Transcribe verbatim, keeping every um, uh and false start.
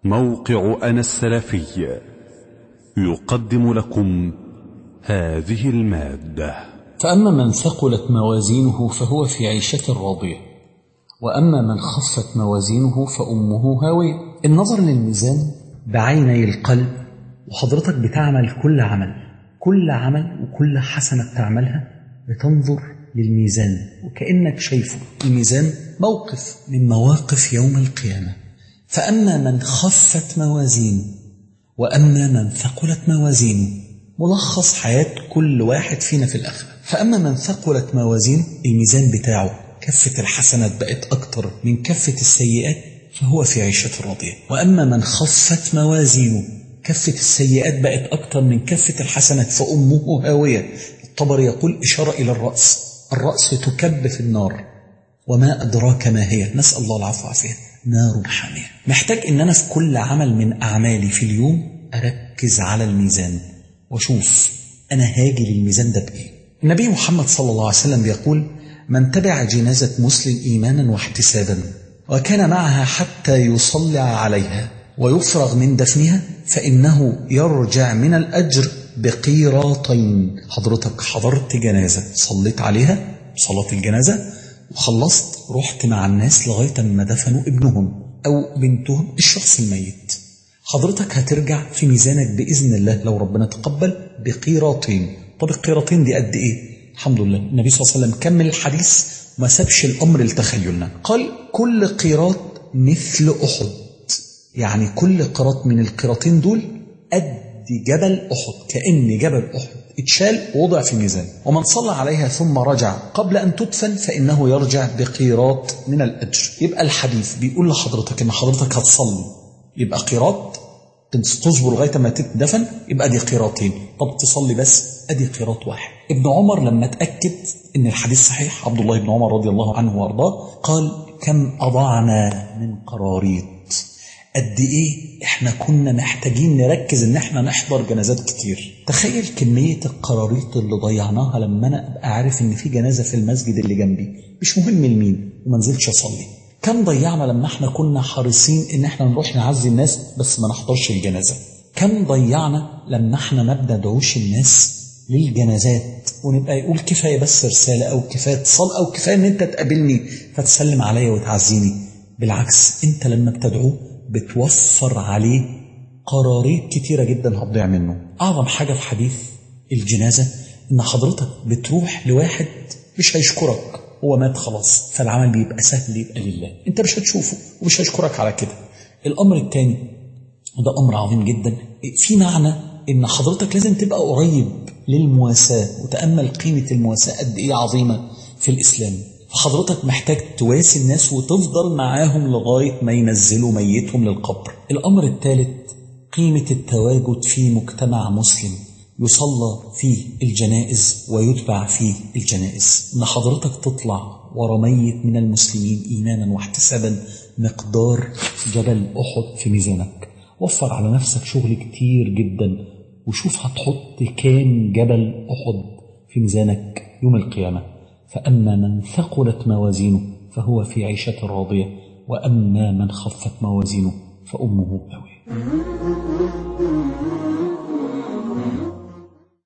موقع أنا السلفي يقدم لكم هذه المادة. فأما من ثقلت موازينه فهو في عيشة راضية، وأما من خفت موازينه فأمه هاوية. النظر للميزان بعيني القلب، وحضرتك بتعمل كل عمل كل عمل وكل حسنة بتعملها بتنظر للميزان وكأنك شايفه. الميزان موقف من مواقف يوم القيامة. فأما من خفت موازينه وأما من ثقلت موازينه، ملخص حياة كل واحد فينا في الآخرة. فأما من ثقلت موازينه، الميزان بتاعه كفة الحسنات بقت أكتر من كفة السيئات، فهو في عيشة راضية. وأما من خفت موازينه، كفة السيئات بقت أكتر من كفة الحسنات، فأمه هاوية. الطبري يقول إشارة إلى الرأس، الرأس تكب في النار، وما أدراك ما هي، نسأل الله العفو والعافية، نار حامية. محتاج إن أنا في كل عمل من أعمالي في اليوم أركز على الميزان وأشوف أنا هاجي للميزان ده بإيه. النبي محمد صلى الله عليه وسلم بيقول: من تبع جنازة مسلم إيمانا واحتسابا وكان معها حتى يصلى عليها ويفرغ من دفنها فإنه يرجع من الأجر بقيراطين. حضرتك حضرت جنازة، صليت عليها صلاة الجنازة وخلصت، رحت مع الناس لغاية ما دفنوا ابنهم أو بنتهم، الشخص الميت، حضرتك هترجع في ميزانك بإذن الله لو ربنا تقبل بقيراطين. طب القيراطين دي قد إيه؟ الحمد لله النبي صلى الله عليه وسلم كمل الحديث وما سابش الأمر لتخيلنا، قال: كل قيراط مثل أحد، يعني كل قيراط من القيراطين دول قد جبل أحد، كأن جبل أحد اتشال ووضع في ميزان. ومن صلى عليها ثم رجع قبل أن تدفن فإنه يرجع بقيراط من الأجر. يبقى الحديث بيقول لحضرتك إن حضرتك هتصلي يبقى قيراط، تصبر لغاية ما تدفن يبقى دي قيراطين، طب تصلي بس أدي قيراط واحد. ابن عمر لما تأكد إن الحديث صحيح، عبد الله بن عمر رضي الله عنه وارضاه، قال: كم أضعنا من قراريط، قد إيه إحنا كنا محتاجين نركز إن إحنا نحضر جنازات كتير. تخيل كمية القراريط اللي ضيعناها لما أنا أبقى عارف إن في جنازة في المسجد اللي جنبي، مش مهم لمين، وما نزلش أصلي. كم ضيعنا لما إحنا كنا حريصين إن إحنا نروح نعزي الناس بس ما نحضرش الجنازة. كم ضيعنا لما إحنا ما بندعوش الناس للجنازات ونبقى يقول كفاية بس رسالة أو كفاية اتصال أو كفاية إن أنت تقابلني فتسلم عليا وتعزيني. بالعكس، أنت لما بتدعوه بتوفر عليه قراريط كتيرة جدا هتضيع منه. أعظم حاجة في حديث الجنازة إن حضرتك بتروح لواحد مش هيشكرك، هو مات خلاص، فالعمل بيبقى سهل، يبقى لله، انت مش هتشوفه ومش هيشكرك على كده. الأمر الثاني وده أمر عظيم جدا، في معنى إن حضرتك لازم تبقى قريب للمواساة، وتأمل قيمة المواساة قد إيه عظيمة في الإسلام. فحضرتك محتاج تواسي الناس وتفضل معاهم لغاية ما ينزلوا ميتهم للقبر. الأمر الثالث قيمة التواجد في مجتمع مسلم يصلى فيه الجنائز ويتبع فيه الجنائز، إن حضرتك تطلع ورا ميت من المسلمين إيمانا واحتسابا مقدار جبل أحد في ميزانك. وفر على نفسك شغل كتير جدا وشوف هتحط كام جبل أحد في ميزانك يوم القيامة. فأما من ثقلت موازينه فهو في عيشة راضية، وأما من خفت موازينه فأمه هاوية.